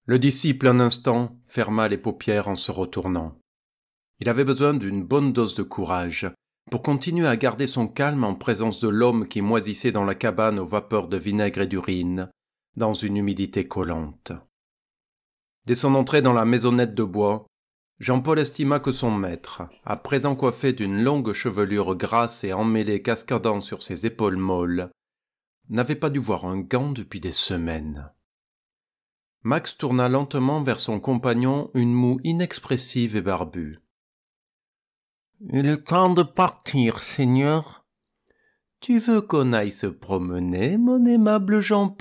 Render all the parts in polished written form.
Le disciple un instant ferma les paupières en se retournant. Il avait besoin d'une bonne dose de courage pour continuer à garder son calme en présence de l'homme qui moisissait dans la cabane aux vapeurs de vinaigre et d'urine, dans une humidité collante. Dès son entrée dans la maisonnette de bois, Jean-Paul estima que son maître, à présent coiffé d'une longue chevelure grasse et emmêlée cascadant sur ses épaules molles, n'avait pas dû voir un gant depuis des semaines. Max tourna lentement vers son compagnon une moue inexpressive et barbue. « Il est temps de partir, Seigneur. Tu veux qu'on aille se promener, mon aimable Jean-Paul ?»«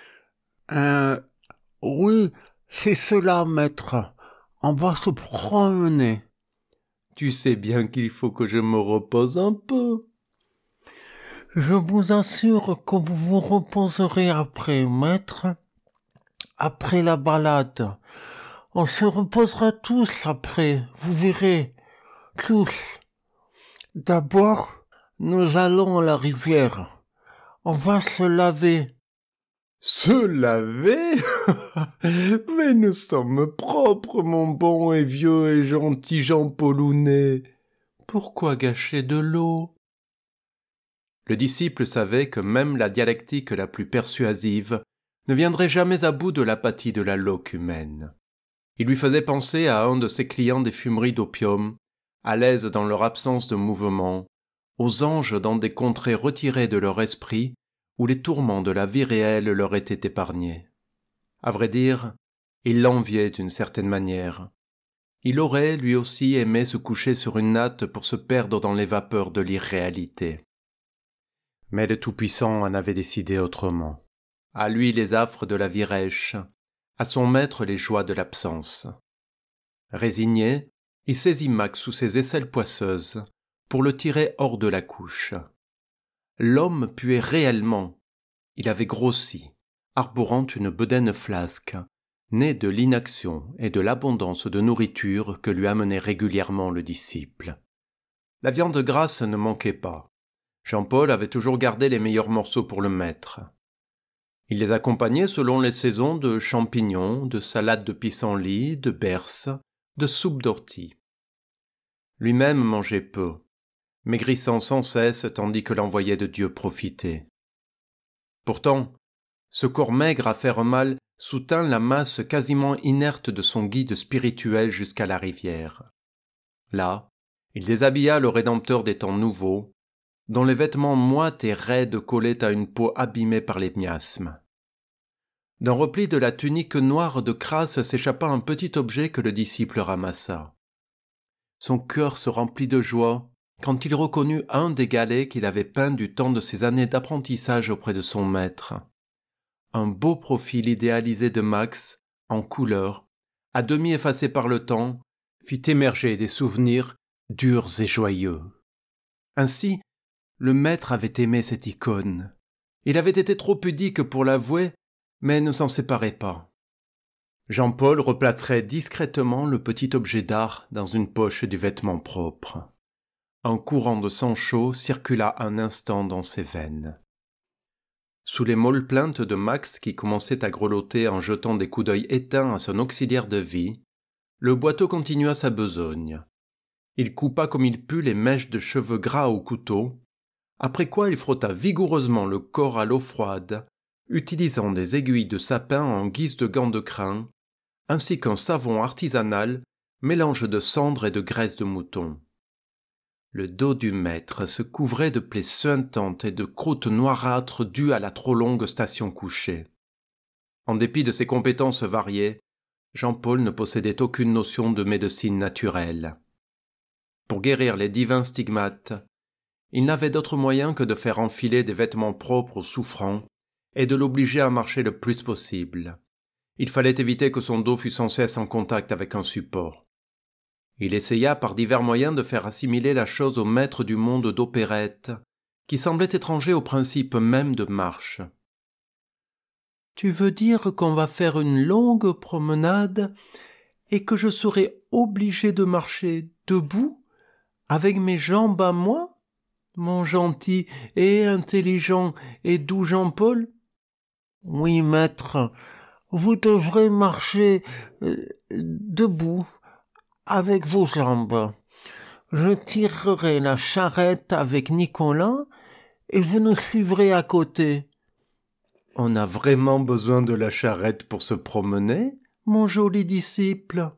Oui, c'est cela, maître. On va se promener. »« Tu sais bien qu'il faut que je me repose un peu. »« Je vous assure que vous vous reposerez après, maître. Après la balade. On se reposera tous après, vous verrez. Tous. D'abord, nous allons à la rivière. On va se laver. »« Se laver ? Mais nous sommes propres, mon bon et vieux et gentil Jean-Paulounet. Pourquoi gâcher de l'eau ? » Le disciple savait que même la dialectique la plus persuasive ne viendrait jamais à bout de l'apathie de la loque humaine. Il lui faisait penser à un de ses clients des fumeries d'opium, à l'aise dans leur absence de mouvement, aux anges dans des contrées retirées de leur esprit où les tourments de la vie réelle leur étaient épargnés. À vrai dire, il l'enviait d'une certaine manière. Il aurait, lui aussi, aimé se coucher sur une natte pour se perdre dans les vapeurs de l'irréalité. Mais le Tout-Puissant en avait décidé autrement. À lui les affres de la vie rêche, à son maître les joies de l'absence. Résigné, il saisit Max sous ses aisselles poisseuses pour le tirer hors de la couche. L'homme puait réellement. Il avait grossi, arborant une bedaine flasque, née de l'inaction et de l'abondance de nourriture que lui amenait régulièrement le disciple. La viande grasse ne manquait pas. Jean-Paul avait toujours gardé les meilleurs morceaux pour le maître. Il les accompagnait selon les saisons de champignons, de salades de pissenlit, de berces, de soupe d'ortie. Lui-même mangeait peu, maigrissant sans cesse tandis que l'envoyé de Dieu profitait. Pourtant, ce corps maigre à faire mal soutint la masse quasiment inerte de son guide spirituel jusqu'à la rivière. Là, il déshabilla le Rédempteur des temps nouveaux, dont les vêtements moites et raides collaient à une peau abîmée par les miasmes. D'un repli de la tunique noire de crasse s'échappa un petit objet que le disciple ramassa. Son cœur se remplit de joie quand il reconnut un des galets qu'il avait peints du temps de ses années d'apprentissage auprès de son maître. Un beau profil idéalisé de Max, en couleur, à demi effacé par le temps, fit émerger des souvenirs durs et joyeux. Ainsi, le maître avait aimé cette icône. Il avait été trop pudique pour l'avouer, mais ne s'en séparait pas. Jean-Paul replacerait discrètement le petit objet d'art dans une poche du vêtement propre. Un courant de sang chaud circula un instant dans ses veines. Sous les molles plaintes de Max qui commençait à grelotter en jetant des coups d'œil éteints à son auxiliaire de vie, le boiteux continua sa besogne. Il coupa comme il put les mèches de cheveux gras au couteau, après quoi il frotta vigoureusement le corps à l'eau froide, utilisant des aiguilles de sapin en guise de gants de crin, ainsi qu'un savon artisanal, mélange de cendre et de graisse de mouton. Le dos du maître se couvrait de plaies suintantes et de croûtes noirâtres dues à la trop longue station couchée. En dépit de ses compétences variées, Jean-Paul ne possédait aucune notion de médecine naturelle. Pour guérir les divins stigmates, il n'avait d'autre moyen que de faire enfiler des vêtements propres aux souffrants et de l'obliger à marcher le plus possible. Il fallait éviter que son dos fût sans cesse en contact avec un support. Il essaya par divers moyens de faire assimiler la chose au maître du monde d'opérette, qui semblait étranger au principe même de marche. « Tu veux dire qu'on va faire une longue promenade et que je serai obligé de marcher debout, avec mes jambes à moi, mon gentil et intelligent et doux Jean-Paul ? » « Oui, maître, Vous devrez marcher debout avec vos jambes. Je tirerai la charrette avec Nicolas et vous nous suivrez à côté. On a vraiment besoin de la charrette pour se promener, mon joli disciple?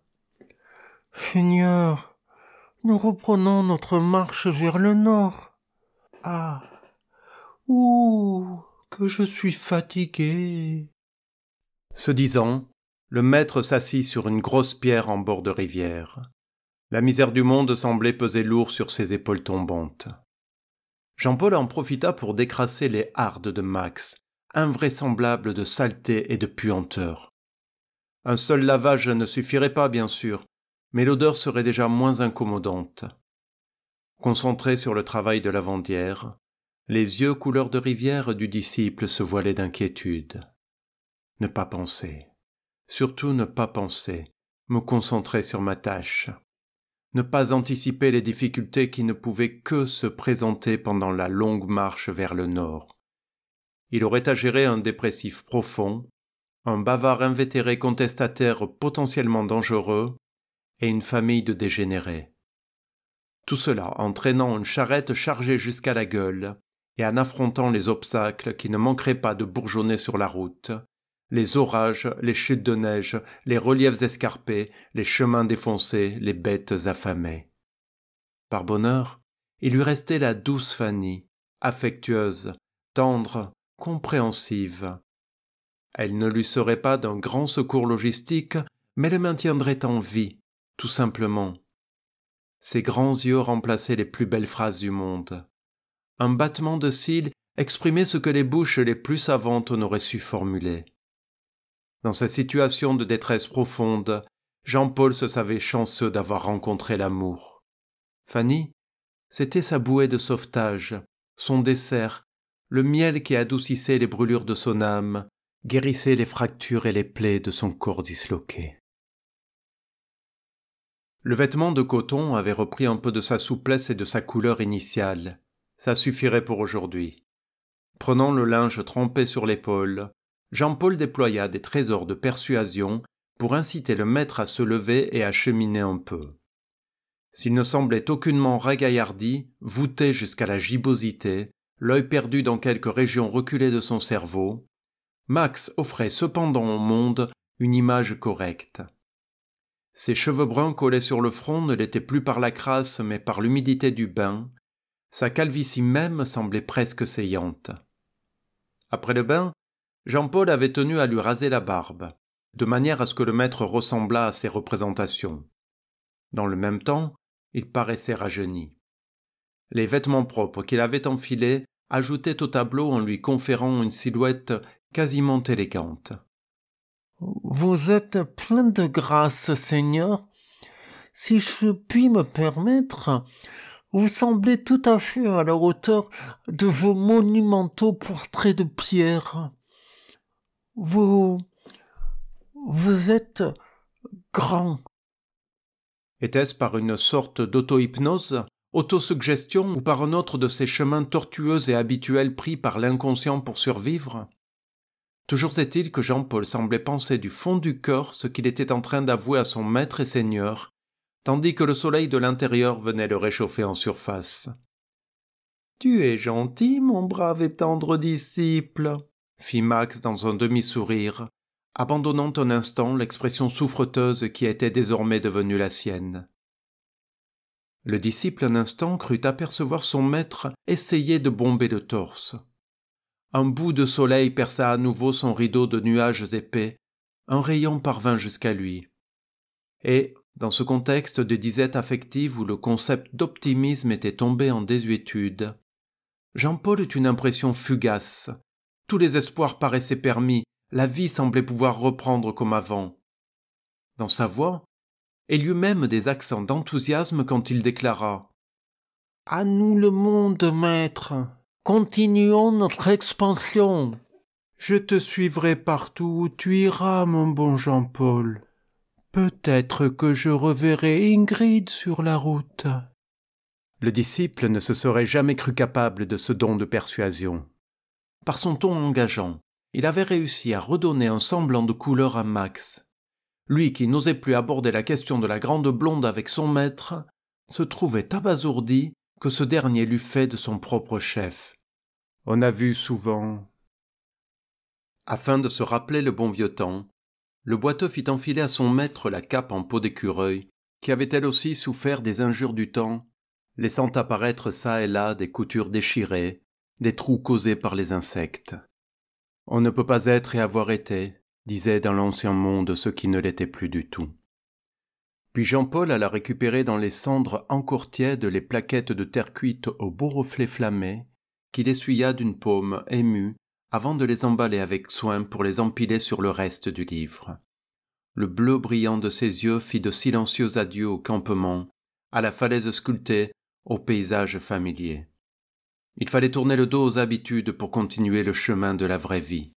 Seigneur, nous reprenons notre marche vers le nord. Ah, ouh, que je suis fatigué. Ce disant, le maître s'assit sur une grosse pierre en bord de rivière. La misère du monde semblait peser lourd sur ses épaules tombantes. Jean-Paul en profita pour décrasser les hardes de Max, invraisemblables de saleté et de puanteur. Un seul lavage ne suffirait pas, bien sûr, mais l'odeur serait déjà moins incommodante. Concentré sur le travail de lavandière, les yeux couleur de rivière du disciple se voilaient d'inquiétude. Ne pas penser, surtout ne pas penser, me concentrer sur ma tâche. Ne pas anticiper les difficultés qui ne pouvaient que se présenter pendant la longue marche vers le nord. Il aurait à gérer un dépressif profond, un bavard invétéré contestataire potentiellement dangereux et une famille de dégénérés. Tout cela en traînant une charrette chargée jusqu'à la gueule et en affrontant les obstacles qui ne manqueraient pas de bourgeonner sur la route, les orages, les chutes de neige, les reliefs escarpés, les chemins défoncés, les bêtes affamées. Par bonheur, il lui restait la douce Fanny, affectueuse, tendre, compréhensive. Elle ne lui serait pas d'un grand secours logistique, mais le maintiendrait en vie, tout simplement. Ses grands yeux remplaçaient les plus belles phrases du monde. Un battement de cils exprimait ce que les bouches les plus savantes n'auraient su formuler. Dans sa situation de détresse profonde, Jean-Paul se savait chanceux d'avoir rencontré l'amour. Fanny, c'était sa bouée de sauvetage, son dessert, le miel qui adoucissait les brûlures de son âme, guérissait les fractures et les plaies de son corps disloqué. Le vêtement de coton avait repris un peu de sa souplesse et de sa couleur initiale. Ça suffirait pour aujourd'hui. Prenant le linge trempé sur l'épaule, Jean-Paul déploya des trésors de persuasion pour inciter le maître à se lever et à cheminer un peu. S'il ne semblait aucunement ragaillardi, voûté jusqu'à la gibbosité, l'œil perdu dans quelques régions reculées de son cerveau, Max offrait cependant au monde une image correcte. Ses cheveux bruns collés sur le front ne l'étaient plus par la crasse mais par l'humidité du bain, sa calvitie même semblait presque saillante. Après le bain, Jean-Paul avait tenu à lui raser la barbe, de manière à ce que le maître ressemblât à ses représentations. Dans le même temps, il paraissait rajeuni. Les vêtements propres qu'il avait enfilés ajoutaient au tableau en lui conférant une silhouette quasiment élégante. « Vous êtes plein de grâce, Seigneur. Si je puis me permettre, vous semblez tout à fait à la hauteur de vos monumentaux portraits de pierre. Vous êtes grand. » Était-ce par une sorte d'auto-hypnose, autosuggestion ou par un autre de ces chemins tortueux et habituels pris par l'inconscient pour survivre? Toujours est-il que Jean-Paul semblait penser du fond du cœur ce qu'il était en train d'avouer à son maître et seigneur, tandis que le soleil de l'intérieur venait le réchauffer en surface. « Tu es gentil, mon brave et tendre disciple, » fit Max dans un demi-sourire, abandonnant un instant l'expression souffreteuse qui était désormais devenue la sienne. Le disciple un instant crut apercevoir son maître essayer de bomber le torse. Un bout de soleil perça à nouveau son rideau de nuages épais, un rayon parvint jusqu'à lui. Et, dans ce contexte de disette affective où le concept d'optimisme était tombé en désuétude, Jean-Paul eut une impression fugace. Tous les espoirs paraissaient permis, la vie semblait pouvoir reprendre comme avant. Dans sa voix, il y eut même des accents d'enthousiasme quand il déclara « À nous le monde, maître! Continuons notre expansion! Je te suivrai partout où tu iras, mon bon Jean-Paul. Peut-être que je reverrai Ingrid sur la route. » Le disciple ne se serait jamais cru capable de ce don de persuasion. Par son ton engageant, il avait réussi à redonner un semblant de couleur à Max. Lui qui n'osait plus aborder la question de la grande blonde avec son maître, se trouvait abasourdi que ce dernier l'eût fait de son propre chef. On a vu souvent. Afin de se rappeler le bon vieux temps, le boiteux fit enfiler à son maître la cape en peau d'écureuil, qui avait elle aussi souffert des injures du temps, laissant apparaître çà et là des coutures déchirées, des trous causés par les insectes. On ne peut pas être et avoir été, disait dans l'ancien monde ce qui ne l'était plus du tout. Puis Jean-Paul alla récupérer dans les cendres encore tièdes les plaquettes de terre cuite au beau reflet flammé, qu'il essuya d'une paume émue avant de les emballer avec soin pour les empiler sur le reste du livre. Le bleu brillant de ses yeux fit de silencieux adieux au campement, à la falaise sculptée, au paysage familier. Il fallait tourner le dos aux habitudes pour continuer le chemin de la vraie vie.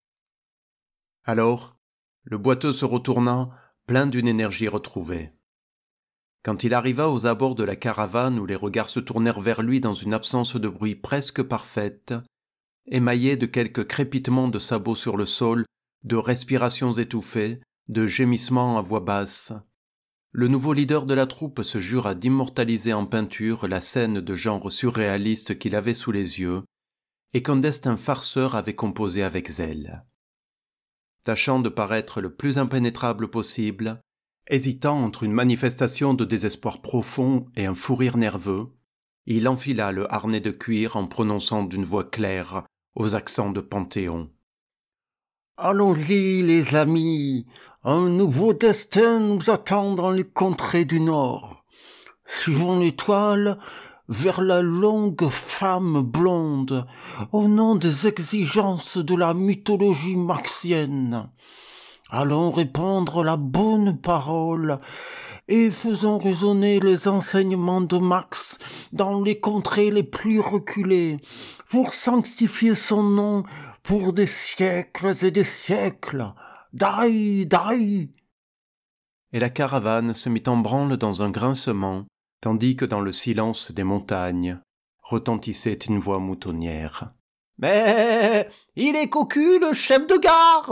Alors, le boiteux se retourna, plein d'une énergie retrouvée. Quand il arriva aux abords de la caravane où les regards se tournèrent vers lui dans une absence de bruit presque parfaite, émaillée de quelques crépitements de sabots sur le sol, de respirations étouffées, de gémissements à voix basse, le nouveau leader de la troupe se jura d'immortaliser en peinture la scène de genre surréaliste qu'il avait sous les yeux et qu'un destin farceur avait composé avec zèle. Tâchant de paraître le plus impénétrable possible, hésitant entre une manifestation de désespoir profond et un fou rire nerveux, il enfila le harnais de cuir en prononçant d'une voix claire, aux accents de Panthéon. « Allons-y, les amis, un nouveau destin nous attend dans les contrées du Nord. Suivons l'étoile vers la longue femme blonde, au nom des exigences de la mythologie marxienne. Allons répandre la bonne parole et faisons résonner les enseignements de Marx dans les contrées les plus reculées, pour sanctifier son nom pour des siècles et des siècles. Daï, daï !» Et la caravane se mit en branle dans un grincement, tandis que dans le silence des montagnes retentissait une voix moutonnière. « Mais il est cocu, le chef de gare !